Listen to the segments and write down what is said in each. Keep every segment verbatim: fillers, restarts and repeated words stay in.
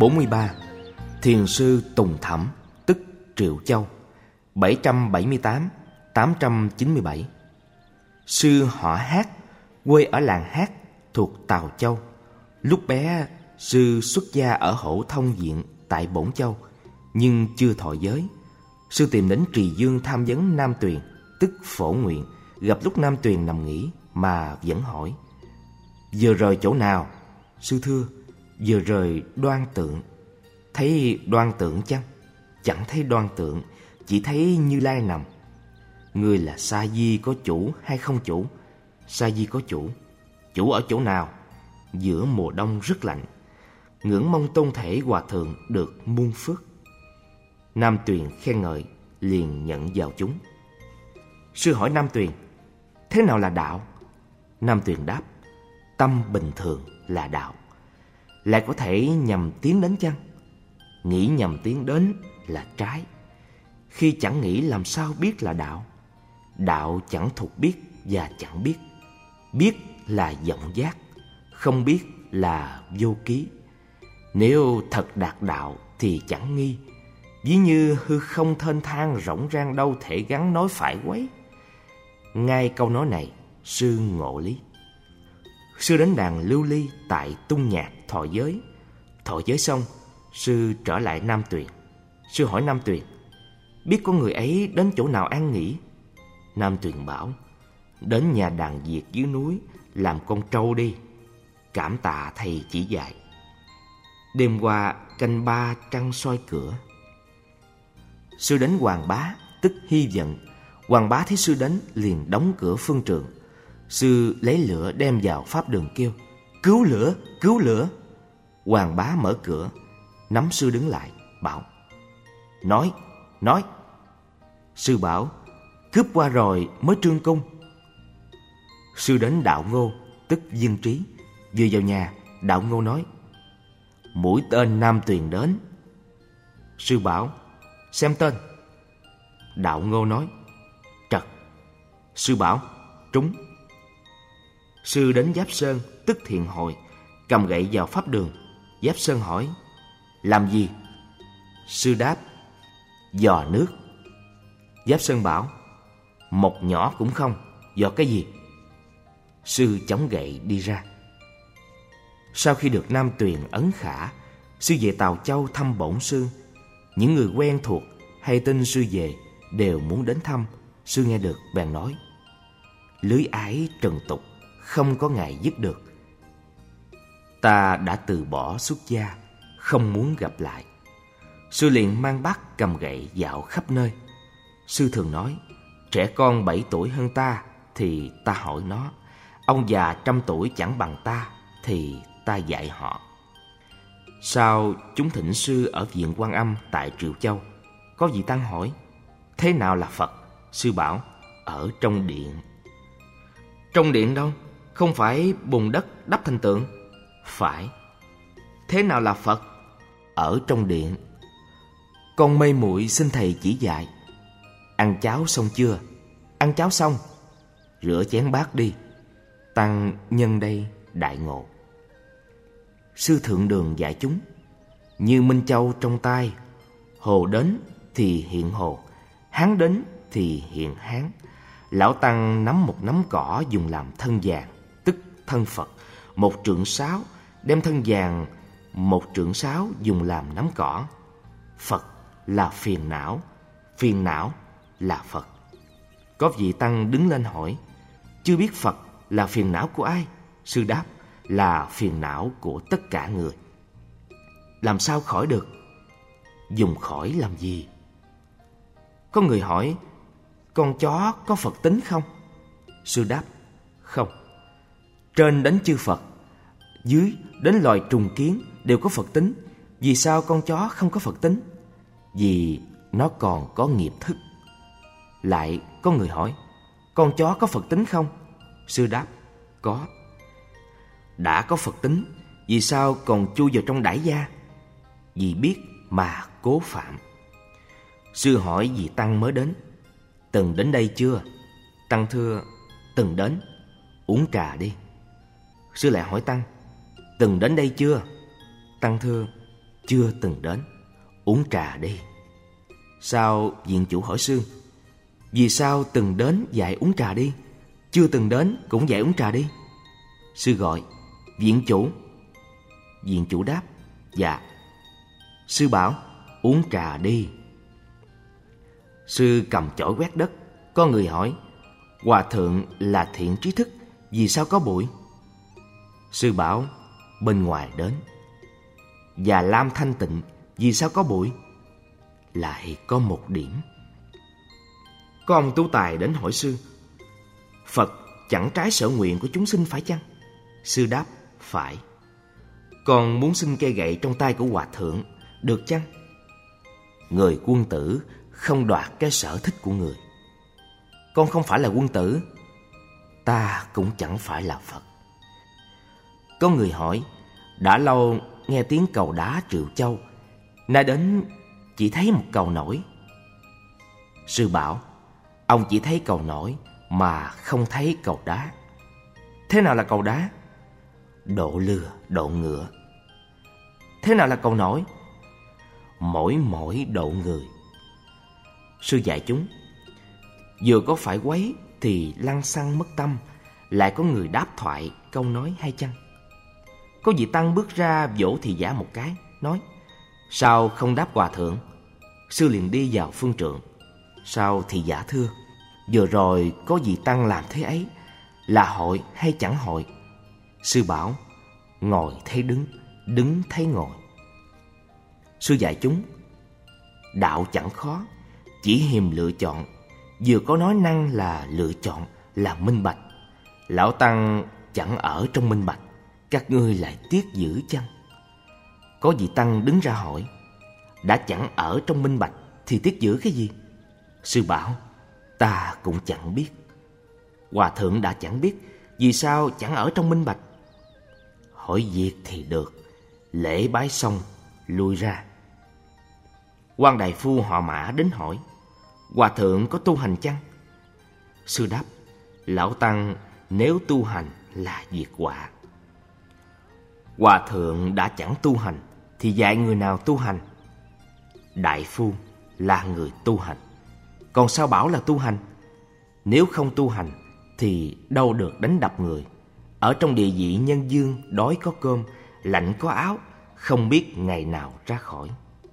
bốn mươi ba. Thiền sư Tùng Thẩm, tức Triệu Châu, bảy trăm bảy mươi tám đến tám trăm chín mươi bảy. Sư họ Hát, quê ở làng Hát thuộc Tào Châu. Lúc bé, sư xuất gia ở Hổ Thông Viện tại Bổn Châu, nhưng chưa thọ giới. Sư tìm đến Trì Dương tham vấn Nam Tuyền, tức Phổ Nguyện. Gặp lúc Nam Tuyền nằm nghỉ mà vẫn hỏi: vừa rời chỗ nào? Sư thưa: vừa rời Đoan Tượng. Thấy Đoan Tượng chăng? Chẳng thấy Đoan Tượng, chỉ thấy Như Lai nằm. Ngươi là Sa Di có chủ hay không chủ? Sa Di có chủ. Chủ ở chỗ nào? Giữa mùa đông rất lạnh. Ngưỡng mong tôn thể hòa thượng được muôn phước. Nam Tuyền khen ngợi, liền nhận vào chúng. Sư hỏi Nam Tuyền: thế nào là đạo? Nam Tuyền đáp: tâm bình thường là đạo. Lại có thể nhằm tiến đến chăng? Nghĩ nhằm tiến đến là trái. Khi chẳng nghĩ làm sao biết là đạo? Đạo chẳng thuộc biết và chẳng biết. Biết là vọng giác, không biết là vô ký. Nếu thật đạt đạo thì chẳng nghi. Ví như hư không thênh thang rỗng rang, đâu thể gắn nói phải quấy. Ngay câu nói này, sư ngộ lý. Sư đến đàn Lưu Ly tại Tung Nhạc thọ giới. Thọ giới xong, sư trở lại Nam Tuyền. Sư hỏi Nam Tuyền: biết có người ấy đến chỗ nào an nghỉ? Nam Tuyền bảo: đến nhà đàn Việt dưới núi làm con trâu đi. Cảm tạ thầy chỉ dạy. Đêm qua canh ba trăng soi cửa. Sư đến Hoàng Bá, tức Hy Vận. Hoàng Bá thấy sư đến liền đóng cửa phương trường. Sư lấy lửa đem vào pháp đường kêu: cứu lửa, cứu lửa. Hoàng Bá mở cửa, nắm sư đứng lại, bảo: nói, nói. Sư bảo: cướp qua rồi mới trương cung. Sư đến Đạo Ngô, tức Viên Trí. Vừa vào nhà, Đạo Ngô nói: mũi tên Nam Tuyền đến. Sư bảo: xem tên. Đạo Ngô nói: trật. Sư bảo: trúng. Sư đến Giáp Sơn, tức Thiện Hội, cầm gậy vào pháp đường. Giáp Sơn hỏi: làm gì? Sư đáp: dò nước. Giáp Sơn bảo: một nhỏ cũng không, dò cái gì? Sư chống gậy đi ra. Sau khi được Nam Tuyền ấn khả, sư về Tào Châu thăm bổn sư. Những người quen thuộc hay tin sư về đều muốn đến thăm. Sư nghe được bèn nói: lưới ái trần tục, không có ngày dứt được. Ta đã từ bỏ xuất gia, không muốn gặp lại. Sư liền mang bát cầm gậy dạo khắp nơi. Sư thường nói: trẻ con bảy tuổi hơn ta thì ta hỏi nó, ông già trăm tuổi chẳng bằng ta thì ta dạy họ. Sau chúng thỉnh sư ở viện Quan Âm tại Triệu Châu. Có vị tăng hỏi: thế nào là Phật? Sư bảo: ở trong điện. Trong điện đâu? Không phải bùn đất đắp thành tượng? Phải. Thế nào là Phật? Ở trong điện. Con mê muội xin thầy chỉ dạy. Ăn cháo xong chưa? Ăn cháo xong. Rửa chén bát đi. Tăng nhân đây đại ngộ. Sư Thượng Đường dạy chúng: như Minh Châu trong tay, hồ đến thì hiện hồ, hán đến thì hiện hán. Lão Tăng nắm một nắm cỏ dùng làm thân vàng, tức thân Phật. Một trượng sáo, đem thân vàng một trượng sáo dùng làm nắm cỏ. Phật là phiền não, phiền não là Phật. Có vị tăng đứng lên hỏi: chưa biết Phật là phiền não của ai? Sư đáp: là phiền não của tất cả người. Làm sao khỏi được? Dùng khỏi làm gì? Có người hỏi: con chó có Phật tính không? Sư đáp: không. Trên đến chư Phật, dưới đến loài trùng kiến đều có Phật tính. Vì sao con chó không có Phật tính? Vì nó còn có nghiệp thức. Lại có người hỏi: con chó có Phật tính không? Sư đáp: có. Đã có Phật tính, vì sao còn chui vào trong đãi gia? Vì biết mà cố phạm. Sư hỏi vị tăng mới đến: từng đến đây chưa? Tăng thưa: từng đến. Uống trà đi. Sư lại hỏi tăng: từng đến đây chưa? Tăng thưa: chưa từng đến. Uống trà đi. Sao viện chủ hỏi sư? Vì sao từng đến dạy uống trà đi, chưa từng đến cũng dạy uống trà đi? Sư gọi: viện chủ. Viện chủ đáp: dạ. Sư bảo: uống trà đi. Sư cầm chổi quét đất. Có người hỏi: hòa thượng là thiện trí thức, vì sao có bụi? Sư bảo: bên ngoài đến. Và Lam thanh tịnh, vì sao có bụi? Lại có một điểm. Có ông tú tài đến hỏi sư: Phật chẳng trái sở nguyện của chúng sinh phải chăng? Sư đáp: phải. Con muốn xin cây gậy trong tay của hòa thượng, được chăng? Người quân tử không đoạt cái sở thích của người. Con không phải là quân tử, ta cũng chẳng phải là Phật. Có người hỏi: đã lâu nghe tiếng cầu đá Triệu Châu, nay đến chỉ thấy một cầu nổi. Sư bảo: ông chỉ thấy cầu nổi mà không thấy cầu đá. Thế nào là cầu đá? Độ lừa, độ ngựa. Thế nào là cầu nổi? Mỗi mỗi độ người. Sư dạy chúng: vừa có phải quấy thì lăng xăng mất tâm, lại có người đáp thoại câu nói hay chăng? Có vị tăng bước ra vỗ thị giả một cái, nói: sao không đáp hòa thượng? Sư liền đi vào phương trượng. Sao thị giả thưa: vừa rồi có vị tăng làm thế ấy, là hội hay chẳng hội? Sư bảo: ngồi thấy đứng, đứng thấy ngồi. Sư dạy chúng: đạo chẳng khó, chỉ hiềm lựa chọn. Vừa có nói năng là lựa chọn, là minh bạch. Lão tăng chẳng ở trong minh bạch, các ngươi lại tiếc giữ chăng? Có vị tăng đứng ra hỏi: đã chẳng ở trong minh bạch thì tiếc giữ cái gì? Sư bảo: ta cũng chẳng biết. Hòa thượng đã chẳng biết, vì sao chẳng ở trong minh bạch? Hỏi việc thì được, lễ bái xong lui ra. Quan đại phu họ Mã đến hỏi: hòa thượng có tu hành chăng? Sư đáp: lão tăng nếu tu hành là việc họa. Hòa thượng đã chẳng tu hành thì dạy người nào tu hành? Đại phu là người tu hành, còn sao bảo là tu hành? Nếu không tu hành thì đâu được đánh đập người. Ở trong địa vị nhân dương, đói có cơm, lạnh có áo, không biết ngày nào ra khỏi.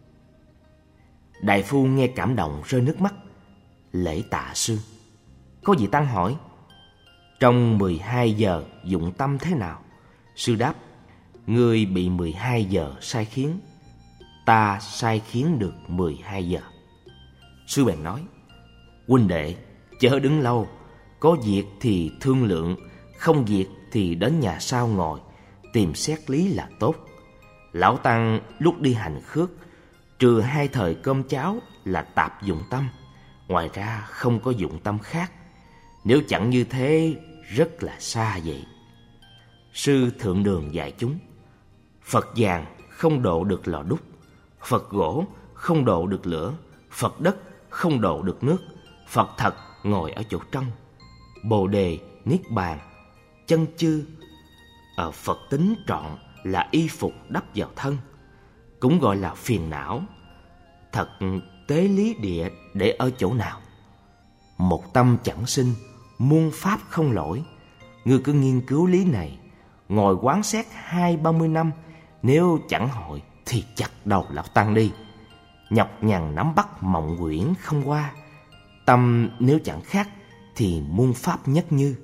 Đại phu nghe cảm động rơi nước mắt, lễ tạ sư. Có vị tăng hỏi: trong mười hai giờ dụng tâm thế nào? Sư đáp: ngươi bị mười hai giờ sai khiến, ta sai khiến được mười hai giờ. Sư bèn nói: huynh đệ, chớ đứng lâu, có việc thì thương lượng, không việc thì đến nhà sau ngồi, tìm xét lý là tốt. Lão tăng lúc đi hành khước, trừ hai thời cơm cháo là tạp dụng tâm, ngoài ra không có dụng tâm khác. Nếu chẳng như thế, rất là xa vậy. Sư thượng đường dạy chúng: Phật vàng không độ được lò đúc, Phật gỗ không độ được lửa, Phật đất không độ được nước, Phật thật ngồi ở chỗ trong. Bồ đề, niết bàn, chân chư. Ở Phật tính trọn là y phục đắp vào thân, cũng gọi là phiền não. Thật tế lý địa để ở chỗ nào? Một tâm chẳng sinh, muôn pháp không lỗi. Ngươi cứ nghiên cứu lý này, ngồi quán xét hai ba mươi năm, nếu chẳng hội thì chặt đầu lão tăng đi. Nhọc nhằn nắm bắt mộng quyển không qua, tâm nếu chẳng khác thì muôn pháp nhất như.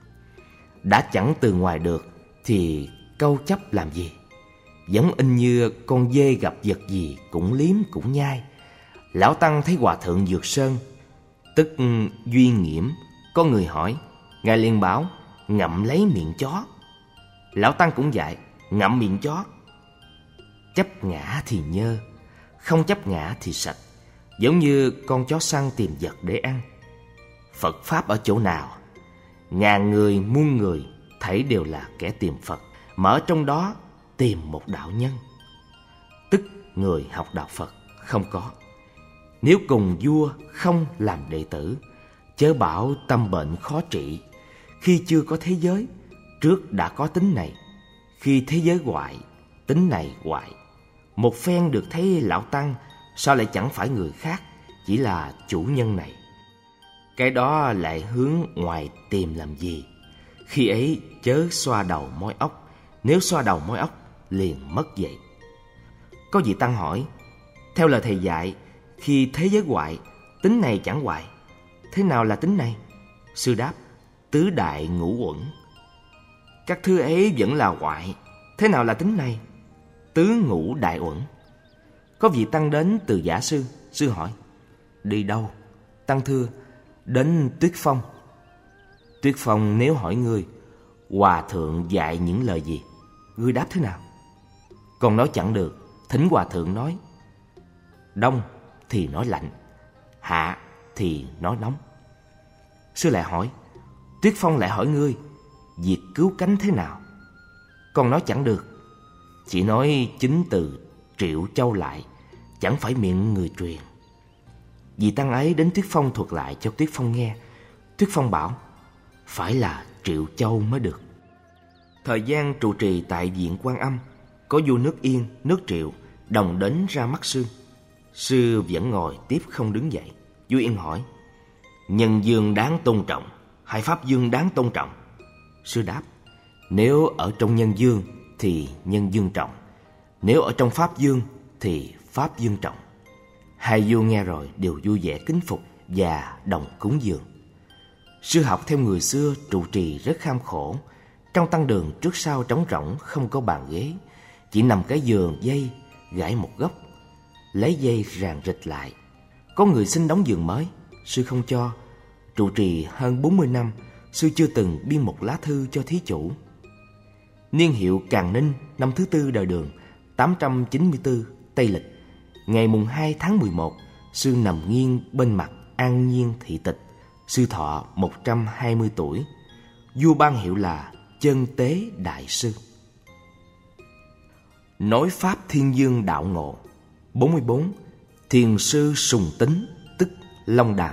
Đã chẳng từ ngoài được thì câu chấp làm gì? Giống in như con dê gặp vật gì cũng liếm cũng nhai. Lão tăng thấy hòa thượng Dược Sơn, tức Duy Nghiễm, có người hỏi, ngài liền bảo ngậm lấy miệng chó. Lão tăng cũng dạy ngậm miệng chó. Chấp ngã thì nhơ, không chấp ngã thì sạch, giống như con chó săn tìm vật để ăn. Phật pháp ở chỗ nào? Ngàn người muôn người thảy đều là kẻ tìm Phật, mà ở trong đó tìm một đạo nhân, tức người học đạo Phật không có. Nếu cùng vua không làm đệ tử, chớ bảo tâm bệnh khó trị. Khi chưa có thế giới, trước đã có tính này. Khi thế giới hoại, tính này hoại. Một phen được thấy lão tăng, sao lại chẳng phải người khác, chỉ là chủ nhân này. Cái đó lại hướng ngoài tìm làm gì? Khi ấy chớ xoa đầu mói óc, nếu xoa đầu mói óc liền mất dậy. Có vị tăng hỏi, theo lời thầy dạy, khi thế giới hoại, tính này chẳng hoại. Thế nào là tính này? Sư đáp, tứ đại ngũ uẩn. Các thứ ấy vẫn là hoại. Thế nào là tính này? Tứ ngũ đại uẩn. Có vị tăng đến từ Giả Sư. Sư hỏi, đi đâu? Tăng thưa, đến Tuyết Phong. Tuyết Phong nếu hỏi ngươi, hòa thượng dạy những lời gì? Ngươi đáp thế nào? Con nói chẳng được. Thính hòa thượng nói, đông thì nói lạnh, hạ thì nói nóng. Sư lại hỏi, Tuyết Phong lại hỏi ngươi, việc cứu cánh thế nào? Con nói chẳng được. Chỉ nói chính từ Triệu Châu lại, chẳng phải miệng người truyền. Vị tăng ấy đến Tuyết Phong thuật lại cho Tuyết Phong nghe. Tuyết Phong bảo, phải là Triệu Châu mới được. Thời gian trụ trì tại viện Quan Âm, có vua nước Yên, nước Triệu đồng đến ra mắt sư. Sư vẫn ngồi tiếp không đứng dậy. Vua Yên hỏi, nhân dương đáng tôn trọng hay pháp dương đáng tôn trọng? Sư đáp, nếu ở trong nhân dương thì nhân dương trọng, nếu ở trong pháp dương thì pháp dương trọng. Hai vua nghe rồi đều vui vẻ kính phục và đồng cúng dường. Sư học theo người xưa trụ trì rất kham khổ. Trong tăng đường trước sau trống rỗng, không có bàn ghế, chỉ nằm cái giường dây gãy một góc, lấy dây ràng rịch lại. Có người xin đóng giường mới, sư không cho. Trụ trì hơn bốn mươi năm, sư chưa từng biên một lá thư cho thí chủ. Niên hiệu Càn Ninh, năm thứ tư đời Đường, tám trăm chín mươi tư Tây Lịch. Ngày mùng hai tháng mười một, sư nằm nghiêng bên mặt An Nhiên thị tịch. Sư thọ một trăm hai mươi tuổi. Vua ban hiệu là Chân Tế Đại Sư. Nói pháp Thiên Dương đạo ngộ. Bốn mươi bốn. Thiền sư Sùng Tính, tức Long Đàm.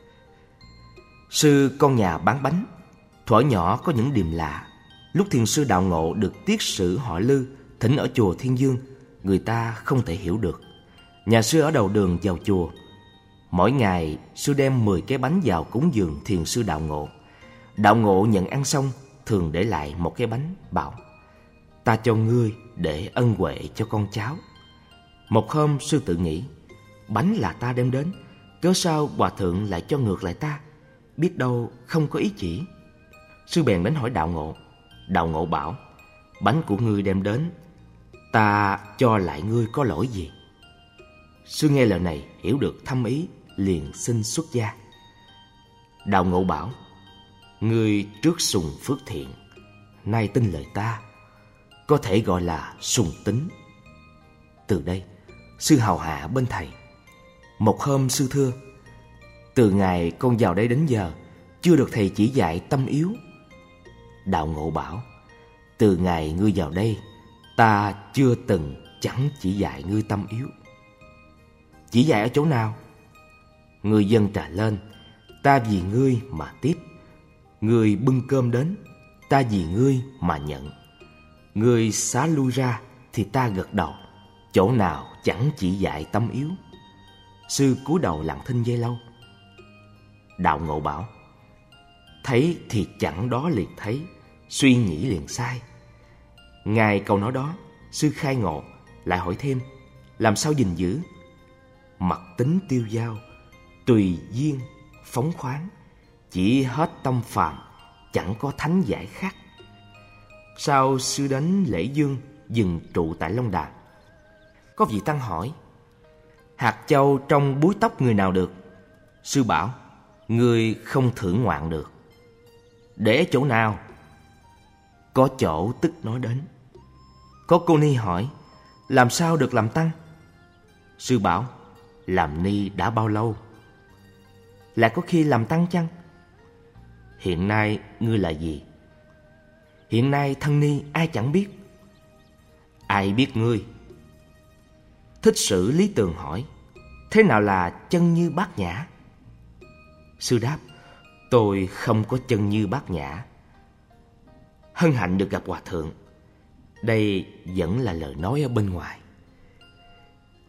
Sư con nhà bán bánh, thuở nhỏ có những điềm lạ. Lúc thiền sư đạo ngộ được tiết sử họ Lư thỉnh ở chùa Thiên Dương, người ta không thể hiểu được. Nhà sư ở đầu đường vào chùa. Mỗi ngày sư đem mười cái bánh vào cúng dường thiền sư đạo ngộ. Đạo ngộ nhận ăn xong thường để lại một cái bánh, bảo, ta cho ngươi để ân huệ cho con cháu. Một hôm sư tự nghĩ, bánh là ta đem đến, cớ sao hòa thượng lại cho ngược lại ta? Biết đâu không có ý chỉ. Sư bèn đến hỏi đạo ngộ. Đạo ngộ bảo, bánh của ngươi đem đến, ta cho lại ngươi có lỗi gì? Sư nghe lời này hiểu được thâm ý, liền xin xuất gia. Đạo ngộ bảo, ngươi trước sùng phước thiện, nay tin lời ta, có thể gọi là sùng tính. Từ đây sư hầu hạ bên thầy. Một hôm sư thưa, từ ngày con vào đây đến giờ chưa được thầy chỉ dạy tâm yếu. Đạo ngộ bảo, từ ngày ngươi vào đây, ta chưa từng chẳng chỉ dạy ngươi tâm yếu. Chỉ dạy ở chỗ nào? Người dân trả lên, ta vì ngươi mà tiếp. Người bưng cơm đến, ta vì ngươi mà nhận. Người xá lui ra thì ta gật đầu, chỗ nào chẳng chỉ dạy tâm yếu. Sư cúi đầu lặng thinh giây lâu. Đạo ngộ bảo, thấy thì chẳng đó liền thấy, suy nghĩ liền sai. Ngài câu nói đó, sư khai ngộ, lại hỏi thêm, làm sao gìn giữ? Mặc tính tiêu dao, tùy duyên, phóng khoáng, chỉ hết tâm phàm, chẳng có thánh giải khác. Sau sư đến lễ dương, dừng trụ tại Long Đàm. Có vị tăng hỏi, hạt châu trong búi tóc người nào được? Sư bảo, người không thưởng ngoạn được. Để chỗ nào? Có chỗ tức nói đến. Có cô ni hỏi, làm sao được làm tăng? Sư bảo, làm ni đã bao lâu? Lại có khi làm tăng chăng? Hiện nay ngươi là gì? Hiện nay thân ni ai chẳng biết. Ai biết ngươi? Thích Sử Lý Tường hỏi, thế nào là chân như Bát Nhã? Sư đáp, tôi không có chân như Bát Nhã. Hân hạnh được gặp hòa thượng. Đây vẫn là lời nói ở bên ngoài.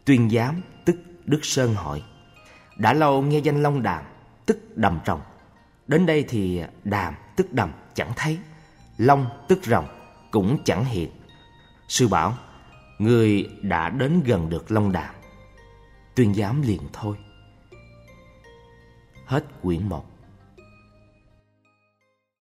Tuyên Giám tức Đức Sơn hỏi: đã lâu nghe danh Long Đàm tức đầm rồng, đến đây thì đàm tức đầm chẳng thấy, long tức rồng cũng chẳng hiện. Sư bảo: người đã đến gần được Long Đàm. Tuyên Giám liền thôi. Hết quyển một.